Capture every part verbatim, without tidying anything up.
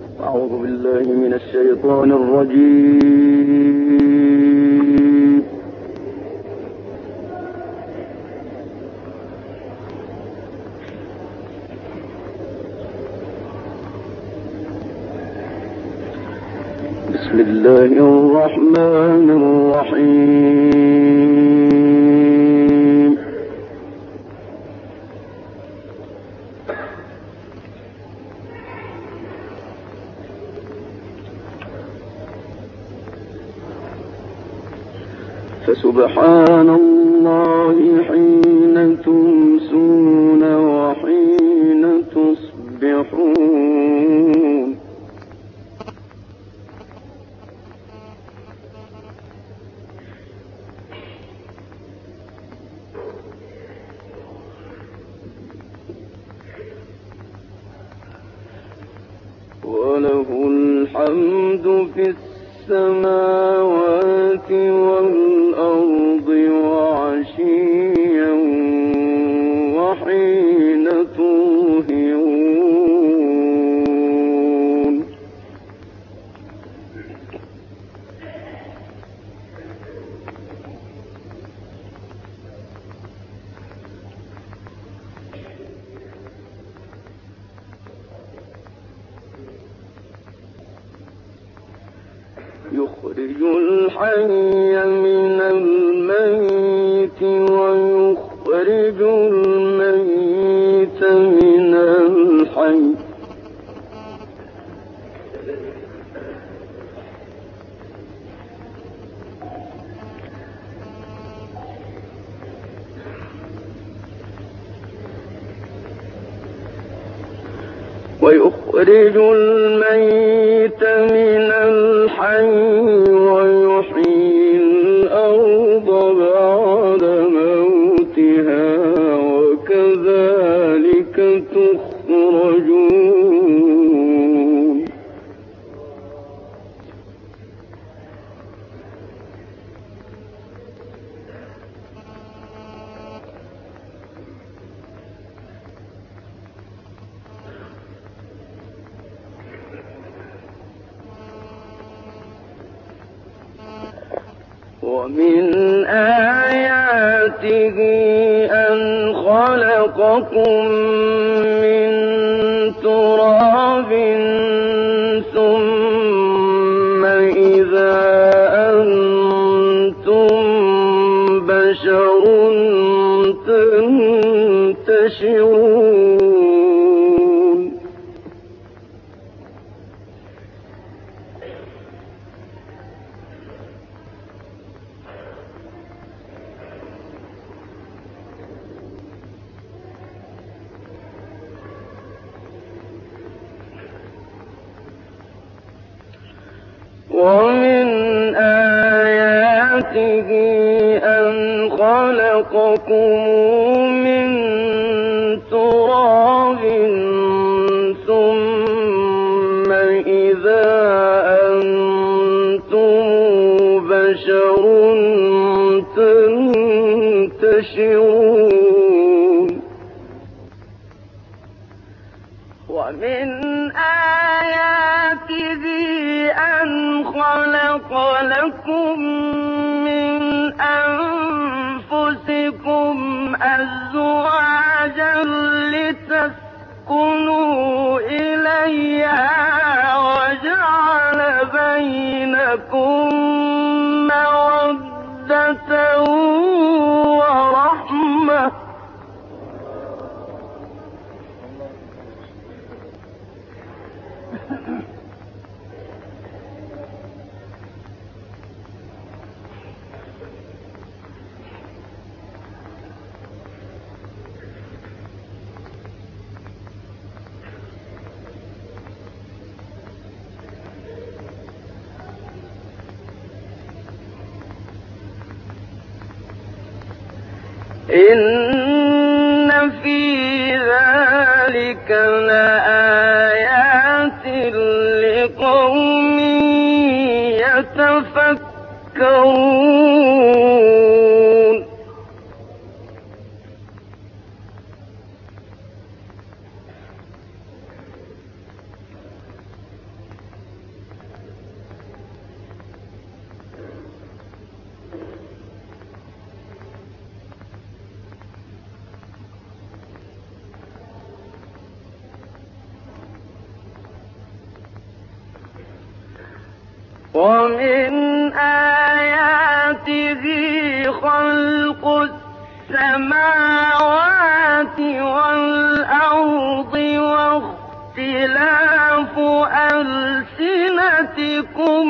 أعوذ بالله من الشيطان الرجيم. بسم الله الرحمن الرحيم. فسبحان الله حين تمسون وحين تصبحون. وله الحمد في السماوات والأرض وعشيا وحين تظهرون. يخرج الحي من الميت ويخرج الميت من الحي. ويخرج الميت من الحي ويحيي الأرض بعد موتها وكذلك تخرجون. ومن آياته أن خلقكم من تراب ثم إذا أنتم بشر تنتشرون. ومن آياته أن خلقكم من تراب ثم إذا أنتم بشر تنتشرون. ومن آياته أن خلق لكم من أنفسكم أزواجا لتسكنوا إليها وجعل بينكم مودة ورحمة. إن في ذلك لآيات لقوم يتفكرون. ومن آياته خلق السماوات والأرض واختلاف ألسنتكم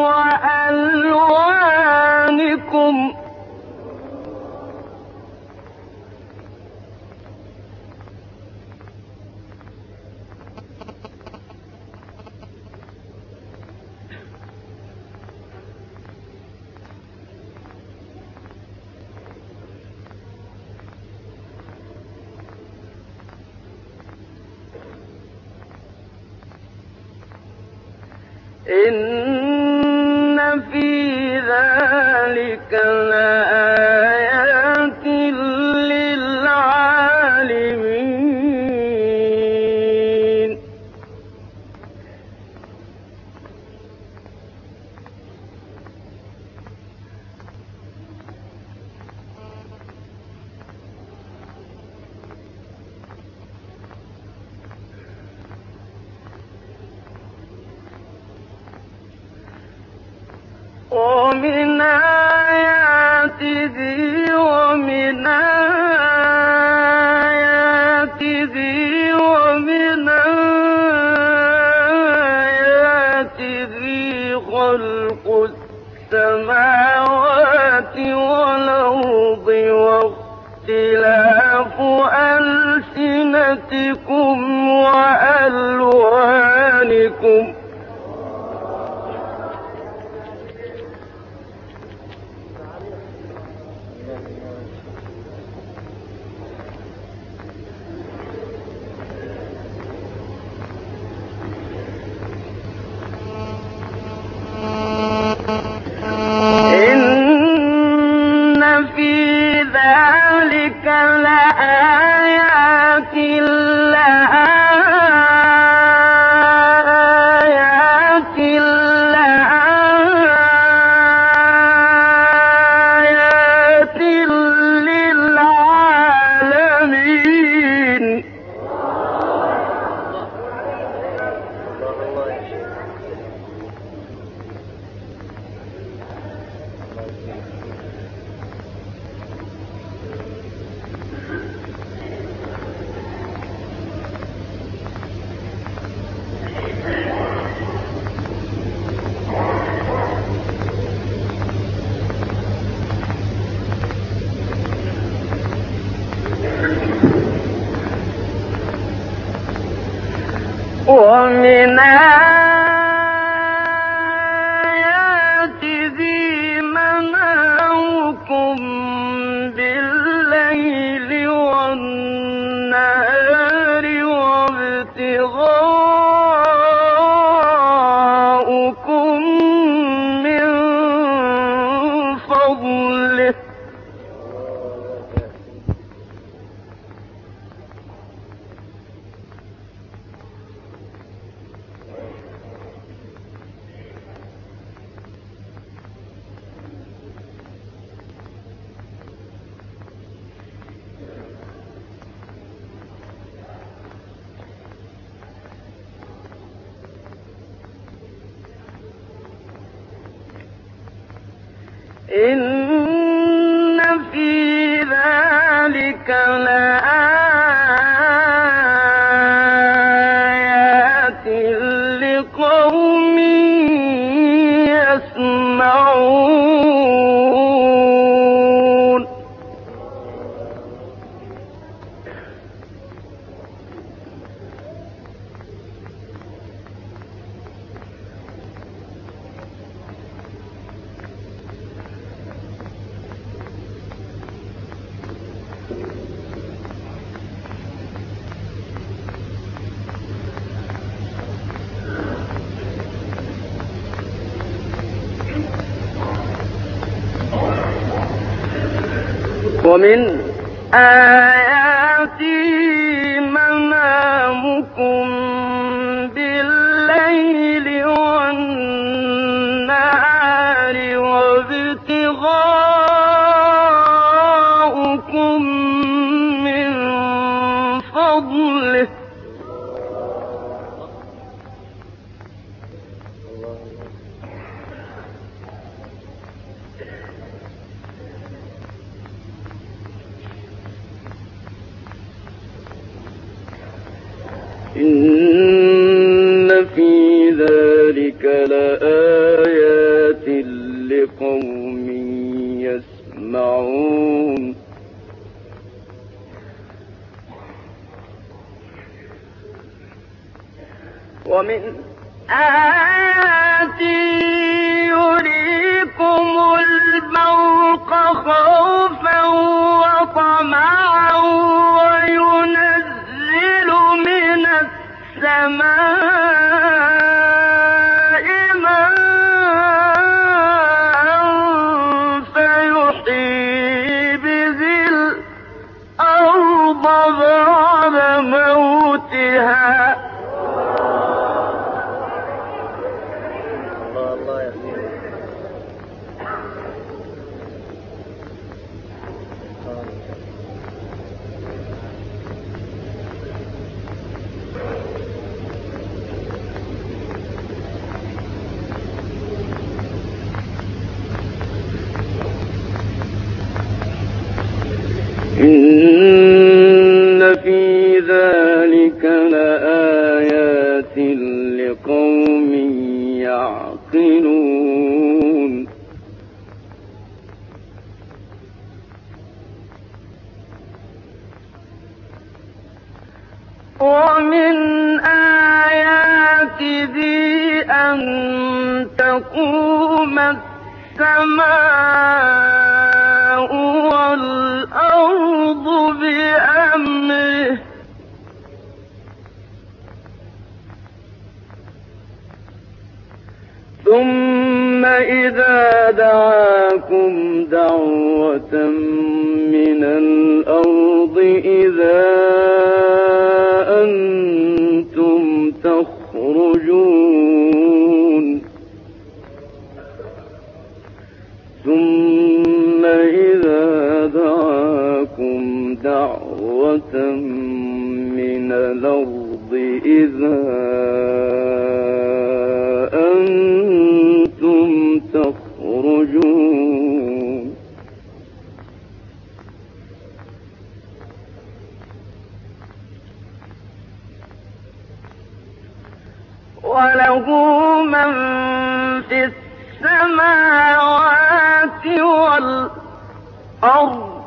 وألوانكم إن في ذلك لآيات للعالمين ومن آياته ومن آياته ومن آياته خلق السماوات والأرض واختلاف ألسنتكم وألوانكم لآيات لآيات لآيات للعالمين ومن آياته منامكم بالليل والنهار وابتغاؤكم من فضله إن في ذلك لآيات لقوم يسمعون ومن آياته منامكم بالليل والنهار وابتغاؤكم من فضله إن في ذلك لآيات لقوم يسمعون ومن آياته يريكم البرق خوفا وطمعا وينزل من السماء ماء فيحيي به الأرض بعد موتها إن في ذلك لآيات لقوم يعقلون ومن آياته أن تقوم السماء والأرض بأمره ثم إذا دعاكم دعوة من الأرض إذا أنتم تخرجون ثم إذا دعاكم دعوة من الأرض إذا أنتم تخرجون وله من في السماوات والأرض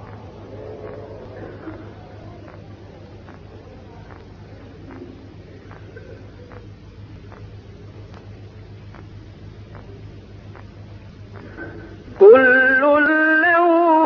كل له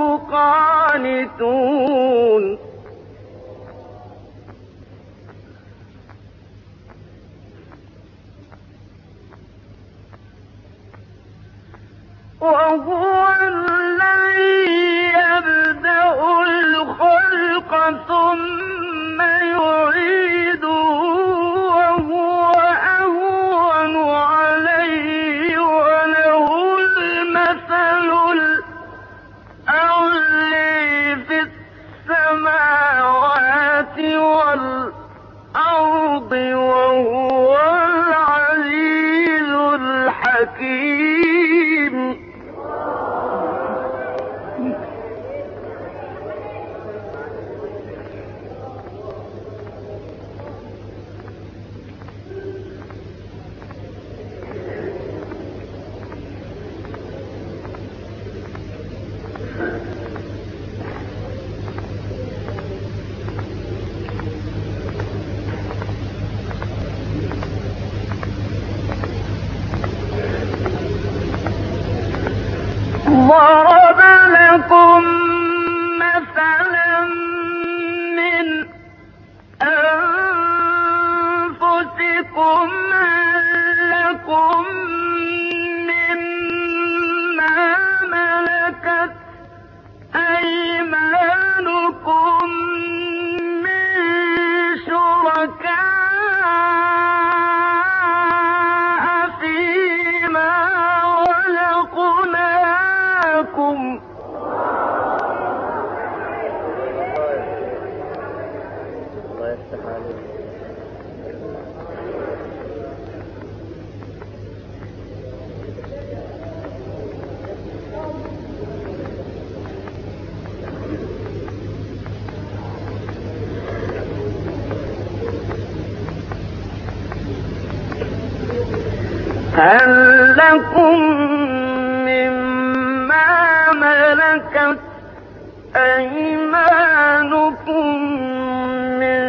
قانتون وهو الذي يبدأ الخلق ثم يعيده وهو أهون عليه وله المثل الأعلى في السماوات والأرض وهو العزيز الحكيم. ضرب لكم مثلا من أنفسكم هل لكم مما ملكت أيمانكم من شركاء فيما رزقناكم الله يفتح عليك. هل لكم مما ملكت أيمانكم من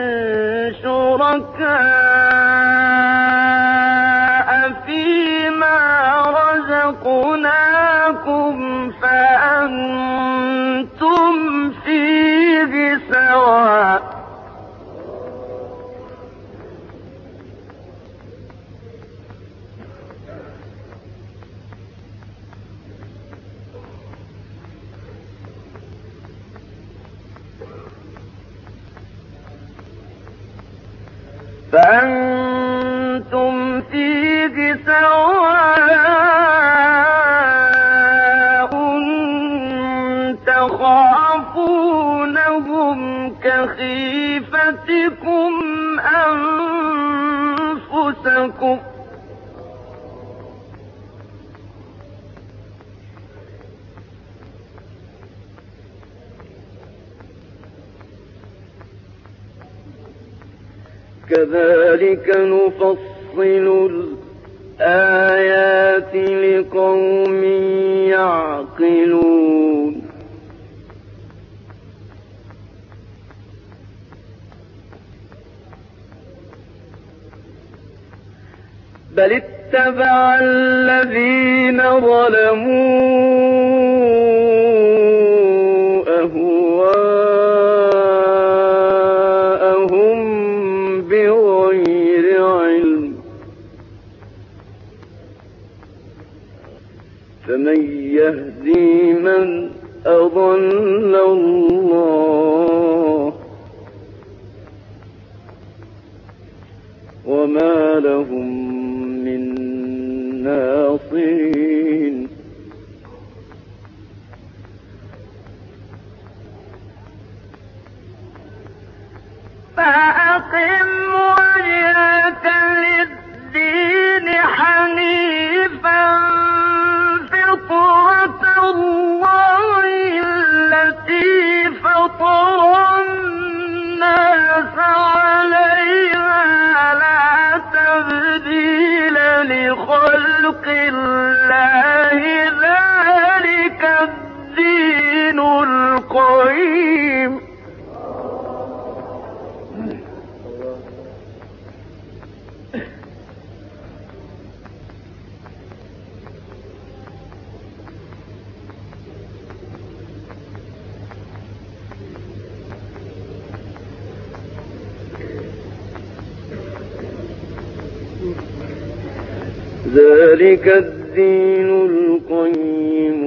شركاء فيما رزقناكم فأنتم فيه سواء فأنتم فيه سواء تخافونهم كخيفتكم أنفسكم كذلك نفصل الآيات لقوم يعقلون بل اتبع الذين ظلموا أهواءهم بغير علم فمن يهدي من أضل الله وما لهم من ناصرين فأقم وجهك للدين حنيفا فطرة الله التي فطر الناس عليها لا تبديل لخلق الله ذلك الدين القيم ذلك الدين القيم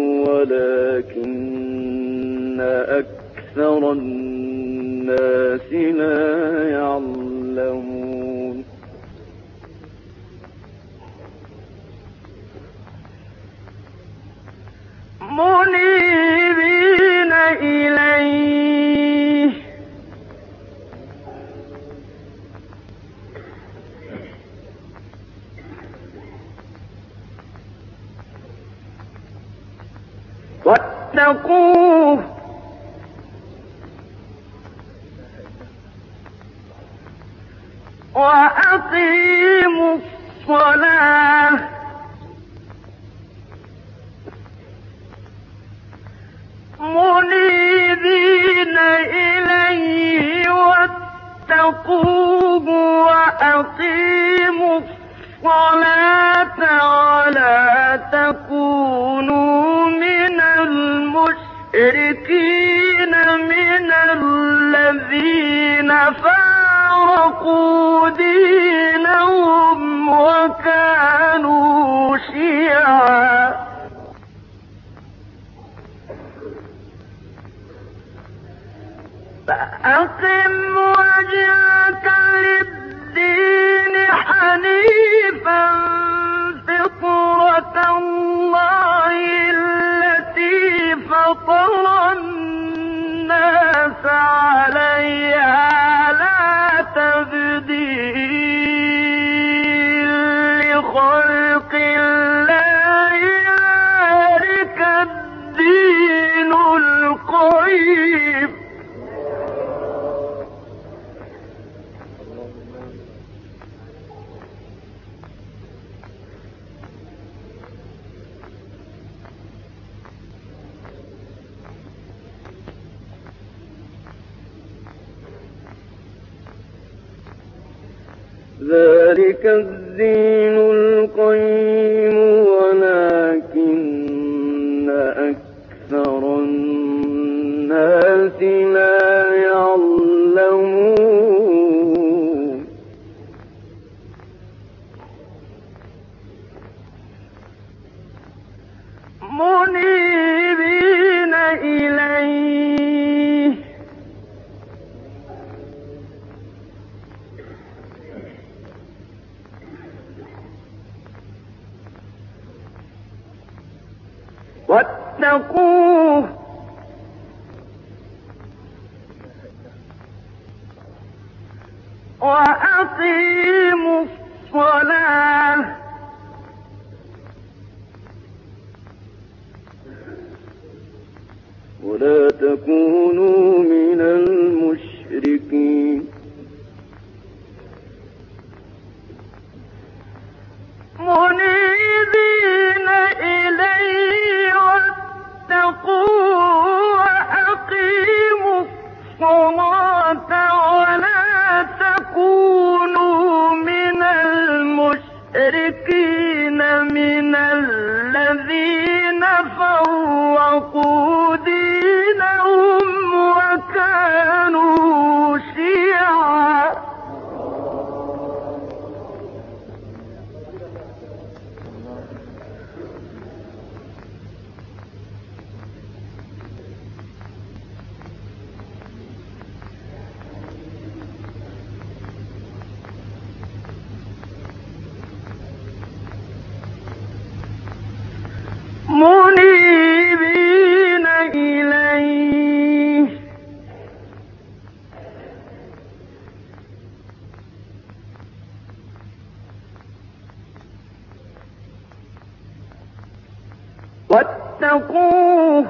ولكن أكثر الناس لا يعلمون منيبين إليه واتقوه وأقيموا الصلاة منيبين إليه واتقوه وأقيموا الصلاة ولا تكونوا من المشركين من الذين فارقوا دينهم وكانوا شيعا فأقم وجهك للدين حنيفا فطرة الله التي فطر الناس عليها لا تبديل لخلق الله ذلك الدين القيم ذلك الدين القيم ولكن أكثر الناس لا يعلمون منيبين إليه واتقوه وأقيموا الصلاة ولا تكونوا من المشركين منيبين إليه واتقوه وأقيموا الصلاة ولا تكونوا من المشركين من الذين فرقوا دينهم وكانوا شيعا منيبين إليه واتقوه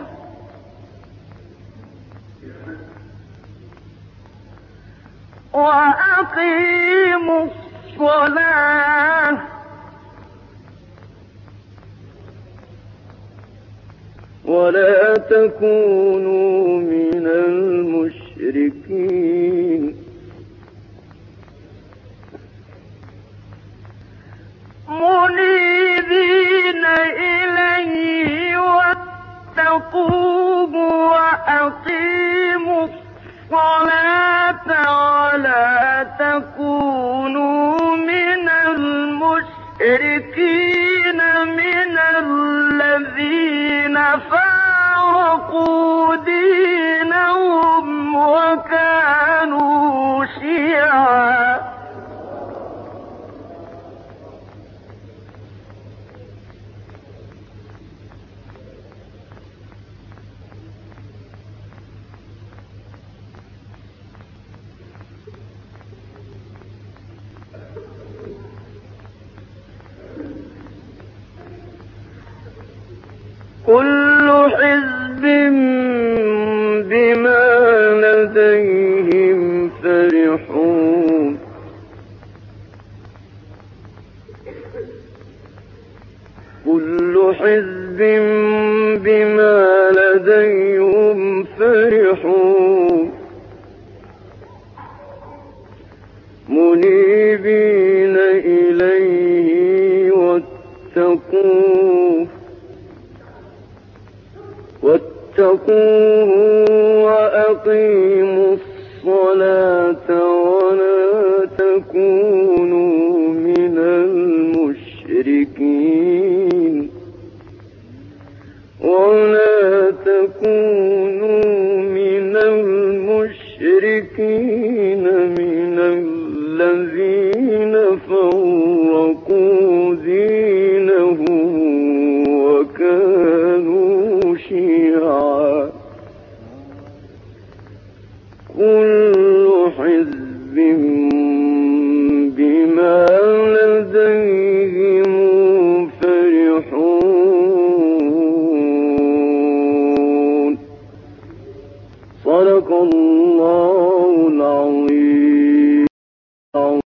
وأقيموا الصلاة ولا تكونوا من المشركين منيبين إليه واتقوه وأقيموا الصلاة ولا تكونوا من المشركين من الذين فارقوا دينهم وكانوا شيعا كل حزب بما لديهم فرحون كل حزب بما لديهم فرحون منيبين إليه واتقوه واتقوه وأقيموا الصلاة ولا تكونوا من المشركين ولا تكونوا من المشركين من الذين فرقوا دينهم وكانوا شيعا كل حزب بما لديهم فرحون صدق الله